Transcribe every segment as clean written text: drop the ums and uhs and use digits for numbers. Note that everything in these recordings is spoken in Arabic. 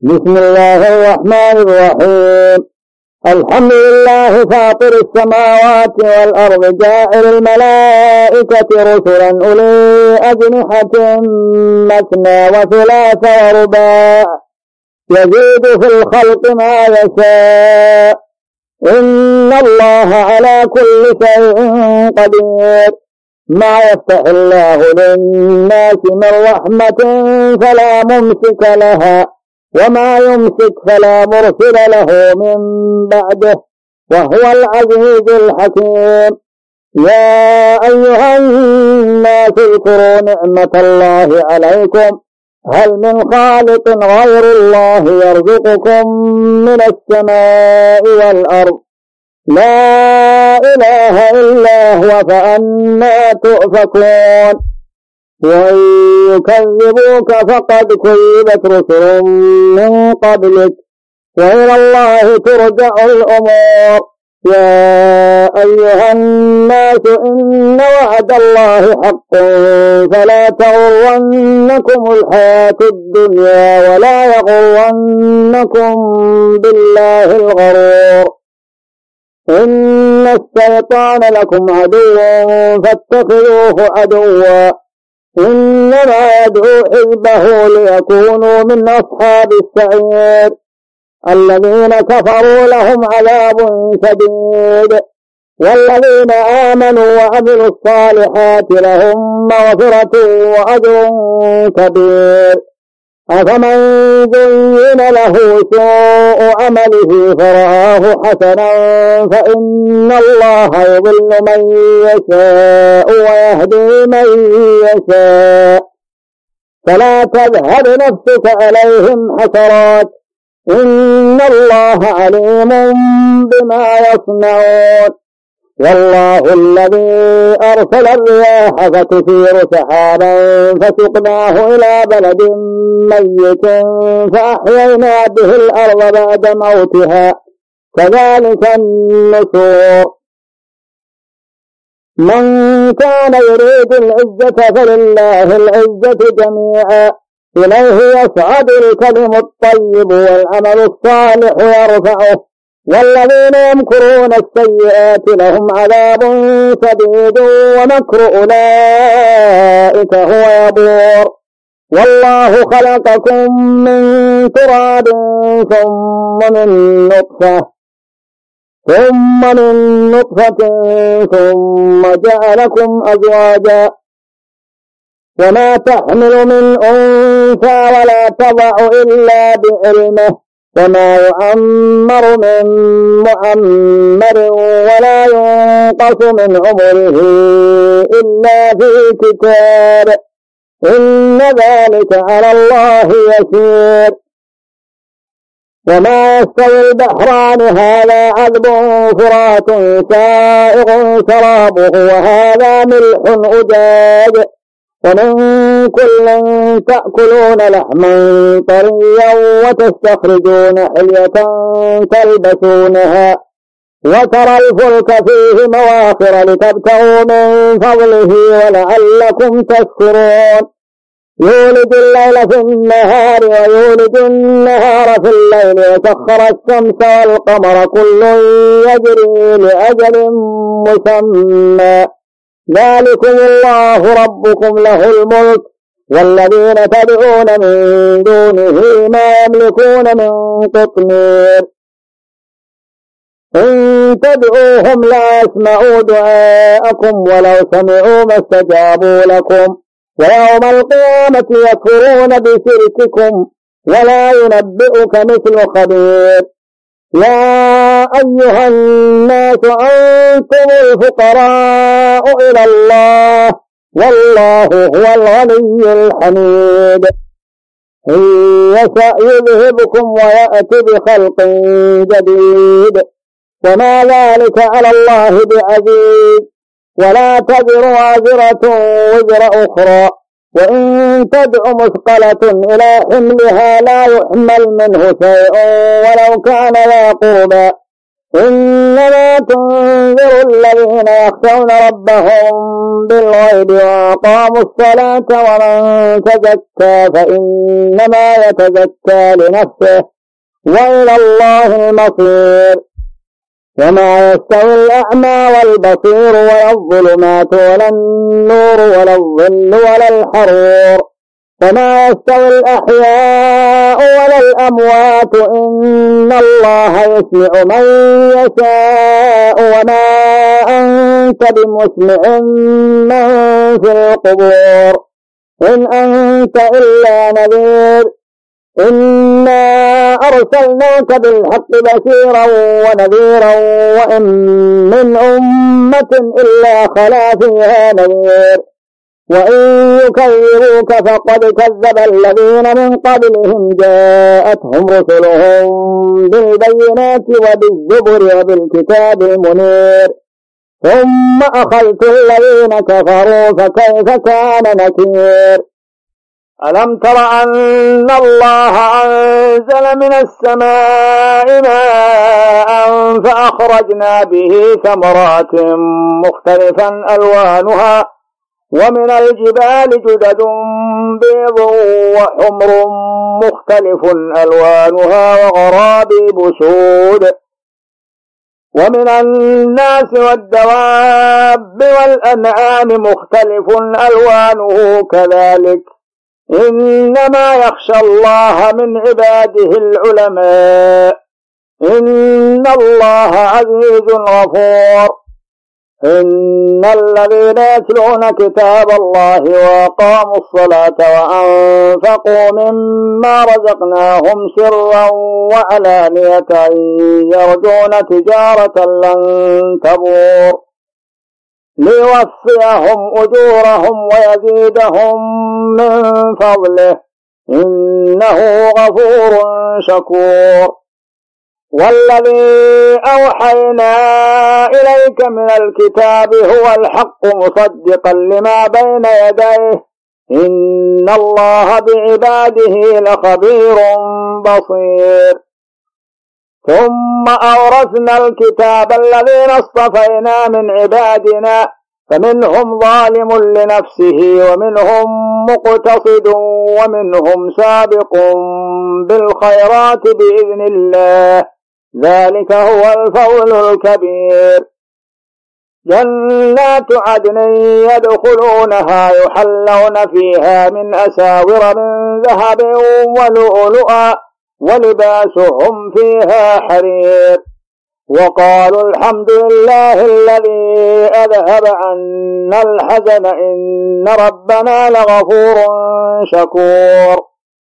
بسم الله الرحمن الرحيم. الحمد لله فاطر السماوات والأرض جاعل الملائكة رسلا أولي أجنحة مثنى وثلاث ورباع يزيد في الخلق ما يشاء إن الله على كل شيء قدير. ما يفتح الله للناس من رحمة فلا ممسك لها وما يمسك فلا مرسل له من بعده وهو العزيز الحكيم. يا أيها الناس اذكروا نعمة الله عليكم هل من خالق غير الله يرزقكم من السماء والأرض لا إله إلا هو فأنى تؤفكون. وإن يكذبوك فقد كذبت رسل من قبلك وإلى الله ترجع الأمور. يا أيها الناس إن وعد الله حق فلا تغرنكم الحياة الدنيا ولا يغرنكم بالله الغرور. إن الشيطان لكم عدو فاتخذوه عدوا إنما يدعو حزبه ليكونوا من أصحاب السعير. الذين كفروا لهم عذاب شديد والذين آمنوا وعملوا الصالحات لهم مغفرة وأجر كبير. أفمن زين له سوء عمله فرآه حسنا فإن الله يضل من يشاء ويهدي من يشاء فلا تذهب نفسك عليهم حسرات إن الله عليم بما يصنعون. والله الذي أرسل الرياح فتثير سحابا فسقناه إلى بلد ميت فأحيينا به الأرض بعد موتها كذلك النشور. من كان يريد العزة فلله العزة جميعا إليه يصعد الكلم الطيب والعمل الصالح يرفعه والذين يمكرون السيئات لهم عذاب شديد ومكر أولئك هو يبور. والله خلقكم من تراب ثم من نطفة ثم جعلكم أزواجا وما تحمل من أنثى ولا تضع إلا بعلمه وما يعمر من معمر ولا ينقص من عمره إلا في كتاب إن ذلك على الله يسير. وما يستوي البحران هذا عذب فرات سائغ شرابه وهذا ملح أجاج ومن كل تأكلون لحما طريا وتستخرجون حلية تلبسونها وترى الفلك فيه مواخر لتبتغوا من فضله ولعلكم تشكرون. يولد الليل في النهار ويولد النهار في الليل وسخر الشمس والقمر كل يجري لأجل مسمى ذلكم الله ربكم له الملك والذين تدعون من دونه ما يملكون من قطمير. إن تدعوهم لا يسمعوا دعاءكم ولو سمعوا ما استجابوا لكم ويوم القيامة يكفرون بشرككم ولا ينبئك مثل خبير. يا أيها الناس أنتم الفقراء إلى الله والله هو الغني الحميد. إن يشأ يذهبكم ويأتي بخلق جديد وما ذلك على الله بعزيز. ولا تزر وازرة وزر أخرى وإن تدع مثقلة إلى حملها لا يحمل منه شيء ولو كان ذا قربى إنما تنذر الذين يخشون ربهم بالغيب وأقاموا الصلاة ومن تزكى فإنما يتزكى لنفسه وإلى الله المصير وما يستوي الأعمى والبصير ولا الظلمات ولا النور ولا الظل ولا الحرور وما يستوي الأحياء ولا الأموات إن الله يسمع من يشاء وما أنت بمسمع من في القبور إن أنت إلا نذير إنا أرسلناك بالحق بشيرا ونذيرا وإن من أمة إلا خلا فيها نذير وإن يكذبوك فقد كذب الذين من قبلهم جاءتهم رسلهم بالبينات وبالزبر وبالكتاب المنير ثم أخذت الذين كفروا فكيف كان نكير ألم تر أن الله أنزل من السماء ماء فأخرجنا به ثمرات مختلفا ألوانها ومن الجبال جدد بيض وحمر مختلف ألوانها وغرابيب سود ومن الناس والدواب والأنعام مختلف ألوانه كذلك إنما يخشى الله من عباده العلماء إن الله عزيز غفور إن الذين يتلون كتاب الله وأقاموا الصلاة وأنفقوا مما رزقناهم سرا وعلانية يرجون تجارة لن تبور ليوفيهم أجورهم ويزيدهم من فضله إنه غفور شكور والذي أوحينا إليك من الكتاب هو الحق مصدقا لما بين يديه إن الله بعباده لخبير بصير ثم أورثنا الكتاب الذين اصطفينا من عبادنا فمنهم ظالم لنفسه ومنهم مقتصد ومنهم سابق بالخيرات بإذن الله ذلك هو الفضل الكبير جنات عدن يدخلونها يحلون فيها من أساور من ذهب ولؤلؤا ولباسهم فيها حرير وقالوا الحمد لله الذي أذهب عنا الحزن إن ربنا لغفور شكور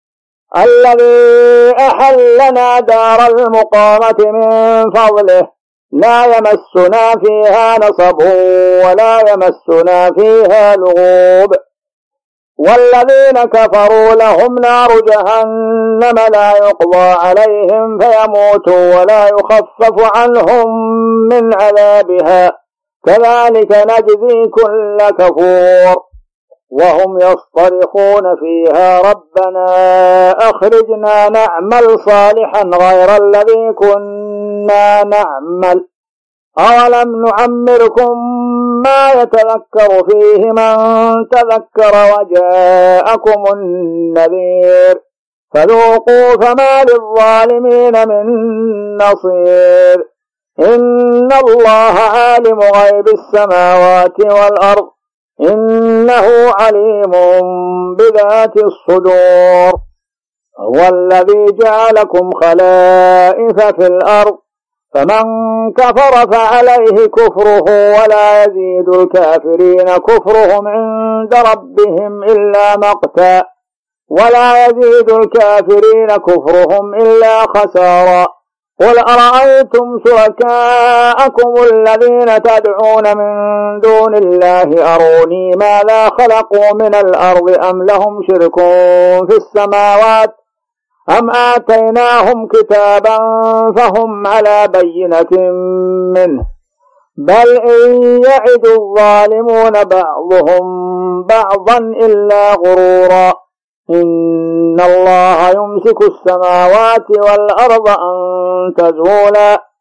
الذي أحلنا دار المقامة من فضله لا يمسنا فيها نصب ولا يمسنا فيها لغوب والذين كفروا لهم نار جهنم لا يقضى عليهم فيموتوا ولا يخفف عنهم من عذابها كذلك نجزي كل كفور وهم يصطرخون فيها ربنا أخرجنا نعمل صالحا غير الذي كنا نعمل أولم نعمركم ما يتذكر فيه من تذكر وجاءكم النذير فذوقوا فما للظالمين من نصير إن الله عالم غيب السماوات والأرض إنه عليم بذات الصدور هو الذي جعلكم خلائف في الأرض فمن كفر فعليه كفره ولا يزيد الكافرين كفرهم عند ربهم إلا مقتا ولا يزيد الكافرين كفرهم إلا خسارا قل أرأيتم شركاءكم الذين تدعون من دون الله أروني ماذا خلقوا من الأرض أم لهم شرك في السماوات أم آتيناهم كتابا فهم على بينة منه بل إن يعد الظالمون بعضهم بعضا إلا غرورا إن الله يمسك السماوات والأرض أن تزولا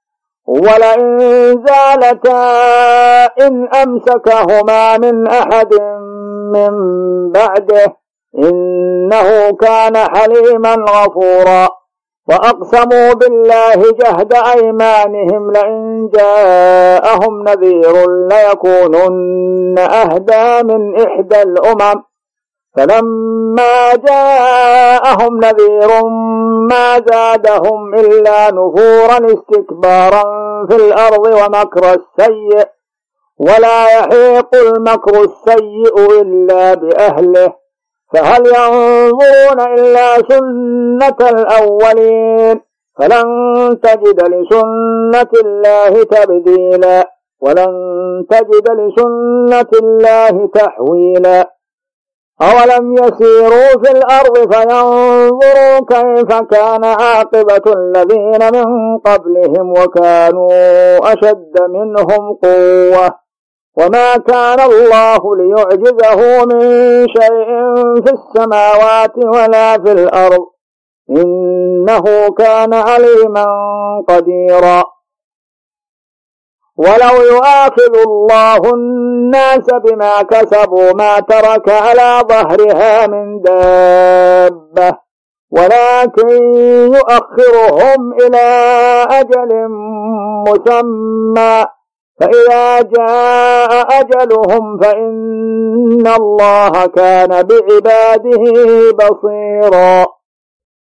ولئن زالتا إن أمسكهما من أحد من بعده إنه كان حليما غفورا. وأقسموا بالله جهد أيمانهم لئن جاءهم نذير ليكونن أهدى من إحدى الأمم فلما جاءهم نذير ما زادهم إلا نفورا استكبارا في الأرض ومكر السيء ولا يحيق المكر السيء إلا بأهله فهل ينظرون إلا سنة الأولين فلن تجد لسنة الله تبديلا ولن تجد لسنة الله تحويلا. أولم يسيروا في الأرض فينظروا كيف كان عاقبة الذين من قبلهم وكانوا أشد منهم قوة وما كان الله ليعجزه من شيء في السماوات ولا في الأرض إنه كان عليما قديرا. ولو يؤاخذ الله الناس بما كسبوا ما ترك على ظهرها من دابة ولكن يؤخرهم إلى أجل مسمى فإذا جاء أجلهم فإن الله كان بعباده بصيرا.